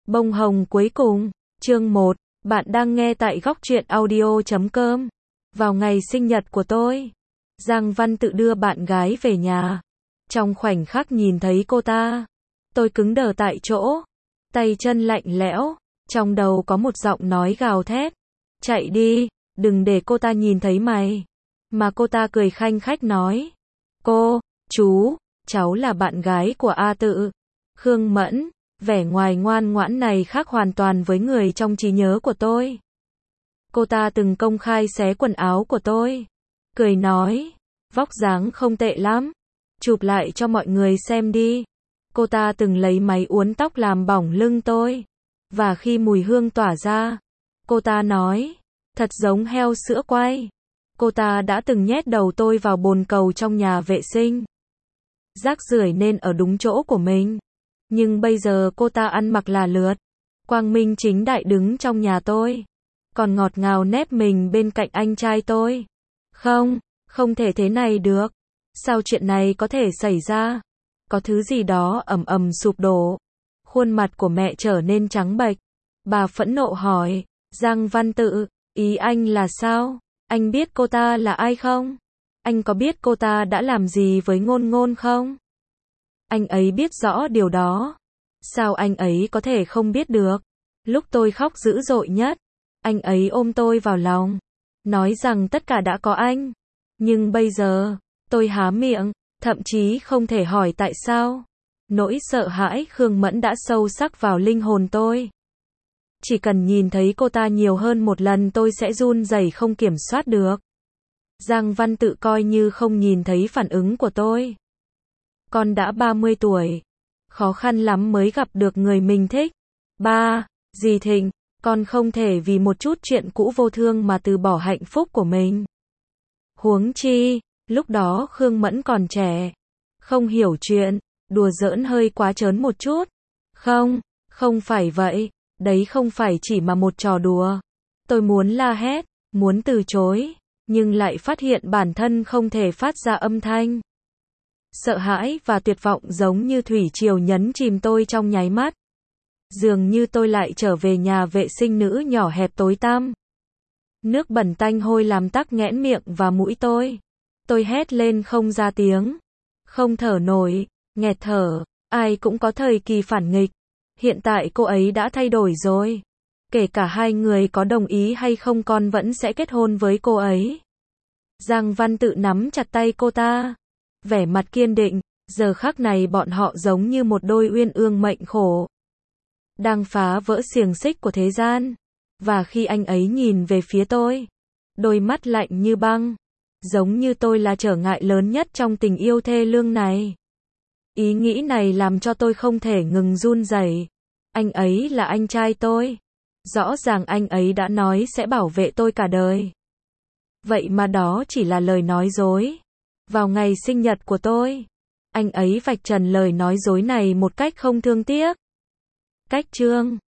Bông hồng cuối cùng, chương 1, bạn đang nghe tại góc truyện audio.com. Vào ngày sinh nhật của tôi, Giang Văn Tự đưa bạn gái về nhà. Trong khoảnh khắc nhìn thấy cô ta, tôi cứng đờ tại chỗ, tay chân lạnh lẽo, trong đầu có một giọng nói gào thét. Chạy đi, đừng để cô ta nhìn thấy mày. Mà cô ta cười khanh khách nói. Chú, cháu là bạn gái của A Tự. Khương Mẫn. Vẻ ngoài ngoan ngoãn này khác hoàn toàn với người trong trí nhớ của tôi. Cô ta từng công khai xé quần áo của tôi. Cười nói, vóc dáng không tệ lắm. Chụp lại cho mọi người xem đi. Cô ta từng lấy máy uốn tóc làm bỏng lưng tôi. Và khi mùi hương tỏa ra, cô ta nói, thật giống heo sữa quay. Cô ta đã từng nhét đầu tôi vào bồn cầu trong nhà vệ sinh. Rác rưởi nên ở đúng chỗ của mình. Nhưng bây giờ cô ta ăn mặc là lượt, quang minh chính đại đứng trong nhà tôi, còn ngọt ngào nép mình bên cạnh anh trai tôi. Không thể thế này được. Sao chuyện này có thể xảy ra? Có thứ gì đó ầm ầm sụp đổ. Khuôn mặt của mẹ trở nên trắng bệch. Bà phẫn nộ hỏi, Giang Văn Tự, ý anh là sao? Anh biết cô ta là ai không? Anh có biết cô ta đã làm gì với Ngôn Ngôn không? Anh ấy biết rõ điều đó. Sao anh ấy có thể không biết được? Lúc tôi khóc dữ dội nhất, anh ấy ôm tôi vào lòng, nói rằng tất cả đã có anh. Nhưng bây giờ, tôi há miệng, thậm chí không thể hỏi tại sao. Nỗi sợ hãi Khương Mẫn đã sâu sắc vào linh hồn tôi. Chỉ cần nhìn thấy cô ta nhiều hơn một lần tôi sẽ run rẩy không kiểm soát được. Giang Văn Tự coi như không nhìn thấy phản ứng của tôi. Con đã 30 tuổi. Khó khăn lắm mới gặp được người mình thích. Dì Thịnh, con không thể vì một chút chuyện cũ vô thương mà từ bỏ hạnh phúc của mình. Huống chi, lúc đó Khương Mẫn còn trẻ. Không hiểu chuyện, đùa giỡn hơi quá trớn một chút. Không phải vậy, đấy không phải chỉ mà một trò đùa. Tôi muốn la hét, muốn từ chối, nhưng lại phát hiện bản thân không thể phát ra âm thanh. Sợ hãi và tuyệt vọng giống như thủy triều nhấn chìm tôi trong nháy mắt. Dường như tôi lại trở về nhà vệ sinh nữ nhỏ hẹp tối tăm. Nước bẩn tanh hôi làm tắc nghẽn miệng và mũi tôi. Tôi hét lên không ra tiếng. Không thở nổi, nghẹt thở. Ai cũng có thời kỳ phản nghịch. Hiện tại cô ấy đã thay đổi rồi. Kể cả hai người có đồng ý hay không con vẫn sẽ kết hôn với cô ấy. Giang Văn Tự nắm chặt tay cô ta. Vẻ mặt kiên định, giờ khắc này bọn họ giống như một đôi uyên ương mệnh khổ. Đang phá vỡ xiềng xích của thế gian. Và khi anh ấy nhìn về phía tôi, đôi mắt lạnh như băng. Giống như tôi là trở ngại lớn nhất trong tình yêu thê lương này. Ý nghĩ này làm cho tôi không thể ngừng run rẩy. Anh ấy là anh trai tôi. Rõ ràng anh ấy đã nói sẽ bảo vệ tôi cả đời. Vậy mà đó chỉ là lời nói dối. Vào ngày sinh nhật của tôi, anh ấy vạch trần lời nói dối này một cách không thương tiếc. Cách chương